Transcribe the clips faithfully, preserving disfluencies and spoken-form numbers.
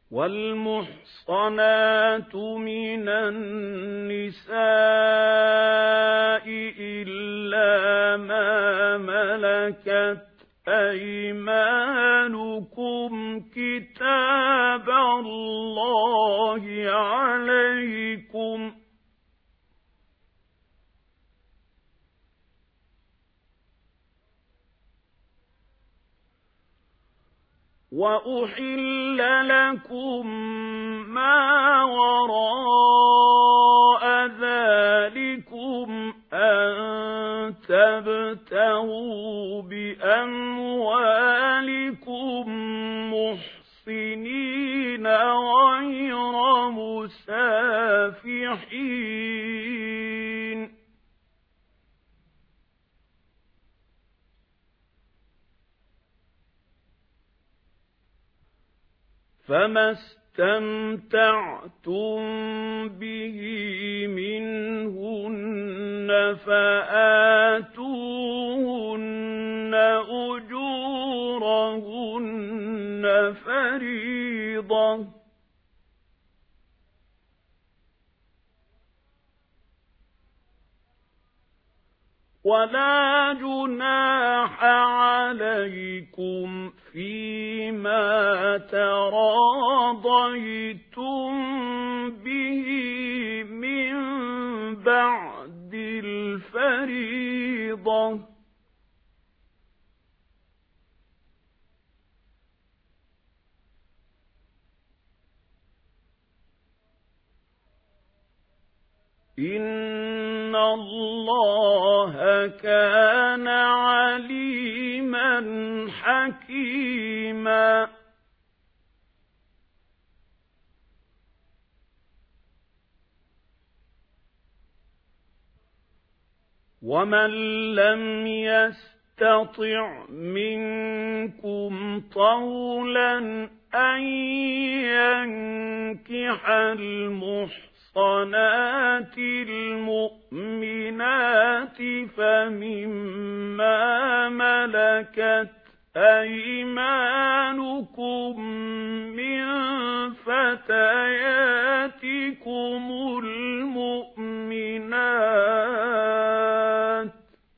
وَالْمُحْصَنَاتُ مِنَ النِّسَاءِ إِلَّا مَا مَلَكَتْ أَيْمَانُكُمْ كِتَابَ اللَّهِ عَلَيْكُمْ ۚ وَأُحِلَّ لَكُم مَّا وَرَاءَ ذَٰلِكُمْ أَن تَبْتَغُوا بِأَمْوَالِكُم مُّحْصِنِينَ غَيْرَ مُسَافِحِينَ ۚ فَمَا اسْتَمْتَعْتُم بِهِ مِنْهُنَّ فَآتُوهُنَّ أُجُورَهُنَّ فَرِيضَةً ۚ وَلَا جُنَاحَ عَلَيْكُمْ فِيمَا تَرَاضَيْتُم بِهِ مِن بَعْدِ الْفَرِيضَةِ ۚ إِنَّ اللَّهَ كَانَ عَلِيمًا حَكِيمًا. وَمَن لَّمْ يَسْتَطِعْ مِنكُمْ طَوْلًا أَن يَنكِحَ الْمُحْصَنَاتِ الْمُؤْمِنَاتِ فَمِمَّا مَلَكَتْ أَيْمَانُكُم مِّن فَتَيَاتِكُمُ الْمُؤْمِنَاتِ ۚ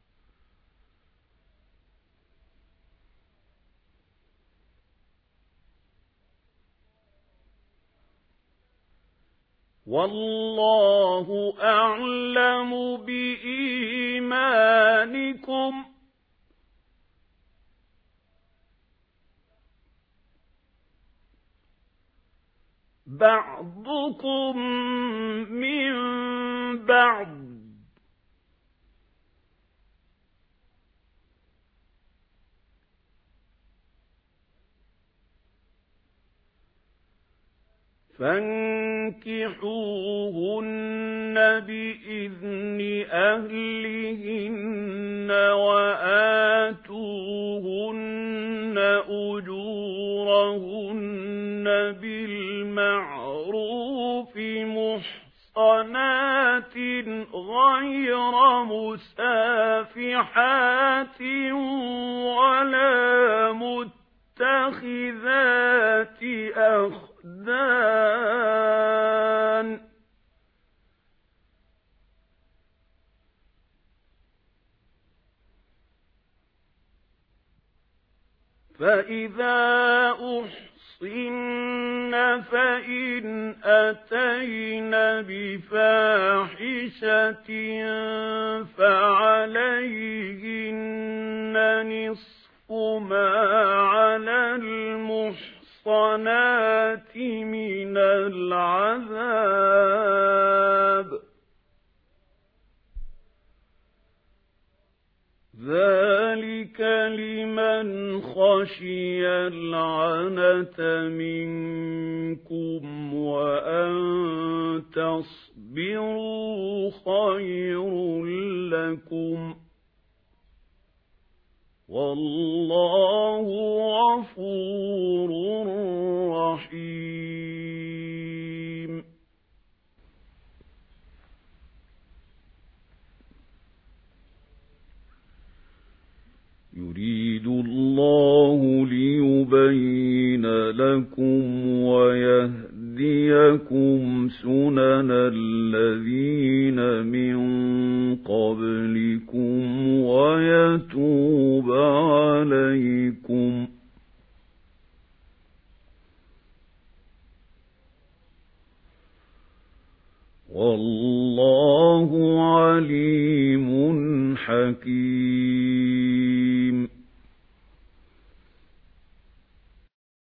وَاللَّهُ أَعْلَمُ بِإِيمَانِكُمْ ۚ بَعْضُكُم مِّن بَعْضٍ ۚ فَانكِحُوهُنَّ بِإِذْنِ أَهْلِهِنَّ وَآتُوهُنَّ أُجُورَهُنَّ بِالْمَعْرُوفِ مُحْصَنَاتٍ غَيْرَ مُسَافِحَاتٍ وَلَا مُتَّخِذَاتِ أَخْدَانٍ ۚ فَإِذَا أُحْصِنَّ فَإِنْ أَتَيْنَ بِفَاحِشَةٍ فَعَلَيْهِنَّ نِصْفُ مَا عَلَى الْمُحْصَنَاتِ مِنَ الْعَذَابِ ۚ ذَلِكَ لِمَنْ خَشِيَ الْعَنَتَ مِنكُمْ ۚ وَأَن تَصْبِرُوا خَيْرٌ لَّكُمْ ۗ وَاللَّهُ غَفُورٌ رَّحِيمٌ. يُرِيدُ اللَّهُ لِيُبَيِّنَ لَكُمْ وَيَهْدِيَكُمْ سُنَنَ الَّذِينَ مِن قَبْلِكُمْ وَيَتُوبَ عَلَيْكُمْ ۗ وَاللَّهُ عَلِيمٌ حَكِيمٌ.